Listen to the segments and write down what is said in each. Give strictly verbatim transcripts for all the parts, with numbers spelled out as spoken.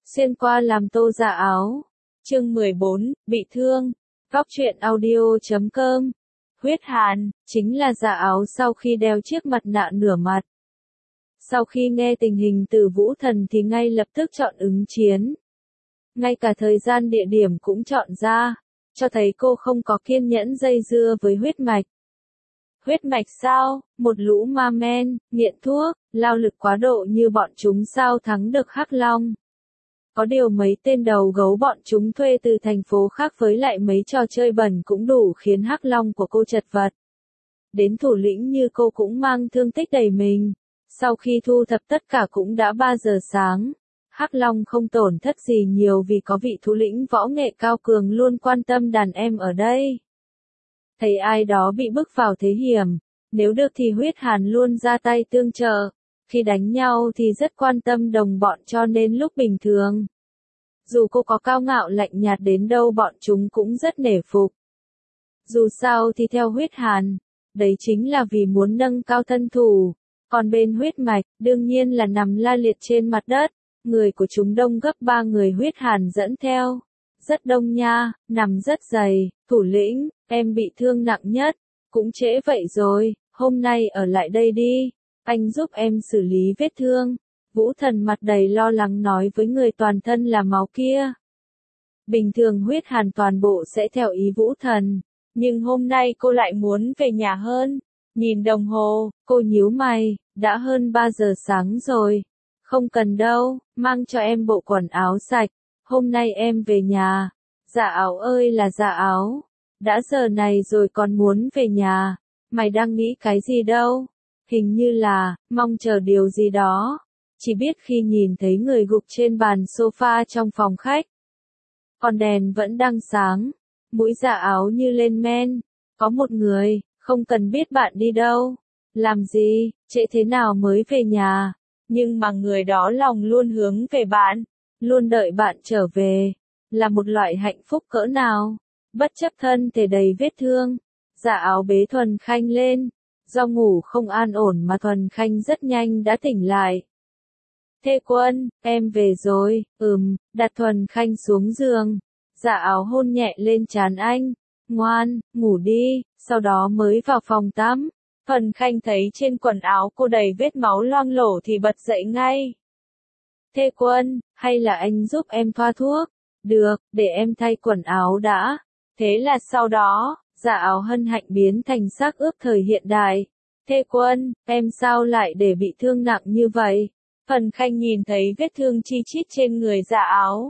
Xuyên qua làm tô dạ áo. Chương mười bốn, bị thương. Góc truyện audio chấm com. Huyết Hàn, chính là dạ áo sau khi đeo chiếc mặt nạ nửa mặt. Sau khi nghe tình hình từ Vũ Thần thì ngay lập tức chọn ứng chiến. Ngay cả thời gian địa điểm cũng chọn ra, cho thấy cô không có kiên nhẫn dây dưa với huyết mạch. Huyết mạch sao, một lũ ma men, nghiện thuốc, lao lực quá độ như bọn chúng sao thắng được Hắc Long. Có điều mấy tên đầu gấu bọn chúng thuê từ thành phố khác với lại mấy trò chơi bẩn cũng đủ khiến Hắc Long của cô chật vật. Đến thủ lĩnh như cô cũng mang thương tích đầy mình. Sau khi thu thập tất cả cũng đã ba giờ sáng. Hắc Long không tổn thất gì nhiều vì có vị thủ lĩnh võ nghệ cao cường luôn quan tâm đàn em ở đây. Thấy ai đó bị bức vào thế hiểm, nếu được thì Huyết Hàn luôn ra tay tương trợ. Khi đánh nhau thì rất quan tâm đồng bọn cho nên lúc bình thường. Dù cô có cao ngạo lạnh nhạt đến đâu bọn chúng cũng rất nể phục. Dù sao thì theo Huyết Hàn, đấy chính là vì muốn nâng cao thân thủ. Còn bên huyết mạch, đương nhiên là nằm la liệt trên mặt đất. Người của chúng đông gấp ba người Huyết Hàn dẫn theo. Rất đông nha, nằm rất dày. Thủ lĩnh, em bị thương nặng nhất. Cũng trễ vậy rồi, hôm nay ở lại đây đi. Anh giúp em xử lý vết thương. Vũ Thần mặt đầy lo lắng nói với người toàn thân là máu kia. Bình thường Huyết Hàn toàn bộ sẽ theo ý Vũ Thần. Nhưng hôm nay cô lại muốn về nhà hơn. Nhìn đồng hồ, cô nhíu mày, đã hơn ba giờ sáng rồi. Không cần đâu, mang cho em bộ quần áo sạch. Hôm nay em về nhà. Dạ áo ơi là dạ áo. Đã giờ này rồi còn muốn về nhà. Mày đang nghĩ cái gì đâu? Hình như là, mong chờ điều gì đó. Chỉ biết khi nhìn thấy người gục trên bàn sofa trong phòng khách. Còn đèn vẫn đang sáng. Mũi dạ áo như lên men. Có một người, không cần biết bạn đi đâu. Làm gì, trễ thế nào mới về nhà. Nhưng mà người đó lòng luôn hướng về bạn. Luôn đợi bạn trở về. Là một loại hạnh phúc cỡ nào. Bất chấp thân thể đầy vết thương. Dạ áo bế Thuần Khanh lên. Do ngủ không an ổn mà Thuần Khanh rất nhanh đã tỉnh lại. Thê Quân, em về rồi, ừm, đặt Thuần Khanh xuống giường. Dạ áo hôn nhẹ lên trán anh. Ngoan, ngủ đi, sau đó mới vào phòng tắm. Thuần Khanh thấy trên quần áo cô đầy vết máu loang lổ thì bật dậy ngay. Thê Quân, hay là anh giúp em thoa thuốc? Được, để em thay quần áo đã. Thế là sau đó, dạ áo hân hạnh biến thành xác ướp thời hiện đại. Thê Quân, em sao lại để bị thương nặng như vậy? Thuần Khanh nhìn thấy vết thương chi chít trên người dạ áo.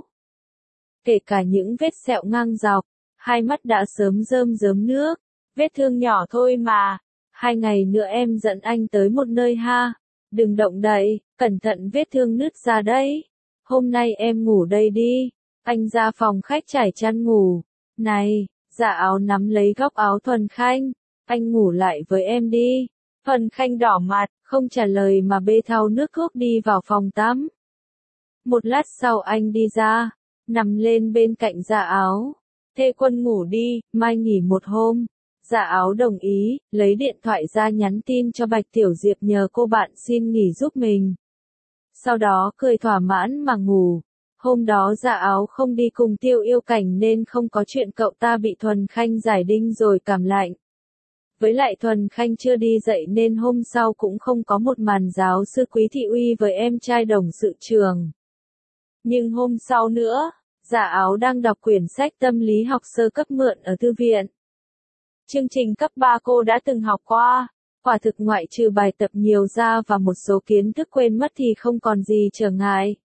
Kể cả những vết sẹo ngang dọc, hai mắt đã sớm rơm rớm nước. Vết thương nhỏ thôi mà. Hai ngày nữa em dẫn anh tới một nơi ha. Đừng động đậy, cẩn thận vết thương nứt ra đấy. Hôm nay em ngủ đây đi. Anh ra phòng khách trải chăn ngủ. Này, dạ áo nắm lấy góc áo Thuần Khanh. Anh ngủ lại với em đi. Thuần Khanh đỏ mặt, không trả lời mà bê thau nước thuốc đi vào phòng tắm. Một lát sau anh đi ra, nằm lên bên cạnh dạ áo. Thê Quân ngủ đi, mai nghỉ một hôm. Dạ áo đồng ý, lấy điện thoại ra nhắn tin cho Bạch Tiểu Diệp nhờ cô bạn xin nghỉ giúp mình. Sau đó cười thỏa mãn mà ngủ. Hôm đó dạ áo không đi cùng Tiêu Yêu Cảnh nên không có chuyện cậu ta bị Thuần Khanh giải đinh rồi cảm lạnh. Với lại Thuần Khanh chưa đi dậy nên hôm sau cũng không có một màn giáo sư Quý Thị Uy với em trai đồng sự trường. Nhưng hôm sau nữa, dạ áo đang đọc quyển sách tâm lý học sơ cấp mượn ở thư viện. Chương trình cấp ba cô đã từng học qua, quả thực ngoại trừ bài tập nhiều ra và một số kiến thức quên mất thì không còn gì trở ngại.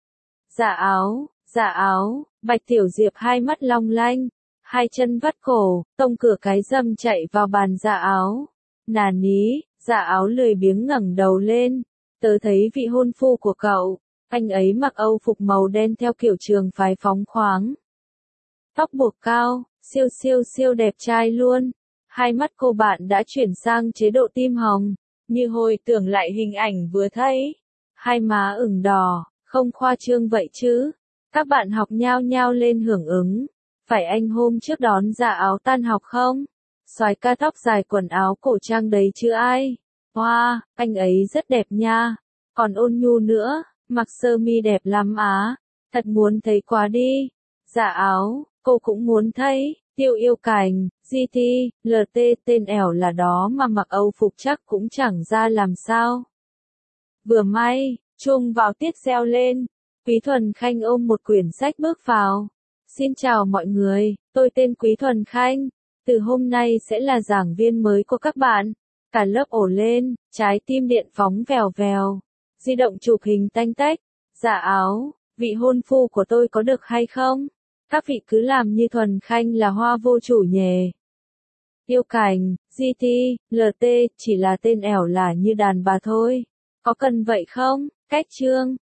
Dạ áo, dạ áo, Bạch Tiểu Diệp hai mắt long lanh, hai chân vắt cổ, tông cửa cái dâm chạy vào bàn dạ áo. Nà ní, dạ áo lười biếng ngẩng đầu lên, tớ thấy vị hôn phu của cậu, anh ấy mặc âu phục màu đen theo kiểu trường phái phóng khoáng. Tóc buộc cao, siêu siêu siêu đẹp trai luôn. Hai mắt cô bạn đã chuyển sang chế độ tim hồng, như hồi tưởng lại hình ảnh vừa thấy. Hai má ửng đỏ, không khoa trương vậy chứ. Các bạn học nhao nhao lên hưởng ứng. Phải anh hôm trước đón dạ áo tan học không? Soái ca tóc dài quần áo cổ trang đấy chứ ai? Wow, anh ấy rất đẹp nha. Còn ôn nhu nữa, mặc sơ mi đẹp lắm á. Thật muốn thấy quá đi. Dạ áo, cô cũng muốn thấy. Tiêu Yêu Cành, giê tê, lờ tê tên ẻo là đó mà mặc Âu phục chắc cũng chẳng ra làm sao. Vừa may, chuông vào tiết reo lên. Quý Thuần Khanh ôm một quyển sách bước vào. Xin chào mọi người, tôi tên Quý Thuần Khanh. Từ hôm nay sẽ là giảng viên mới của các bạn. Cả lớp ồ lên, trái tim điện phóng vèo vèo. Di động chụp hình tanh tách. Dạ áo, vị hôn phu của tôi có được hay không? Các vị cứ làm như Thuần Khanh là hoa vô chủ nhề. Yêu Cành, giê tê, lờ tê chỉ là tên ẻo là như đàn bà thôi. Có cần vậy không? Cách chương.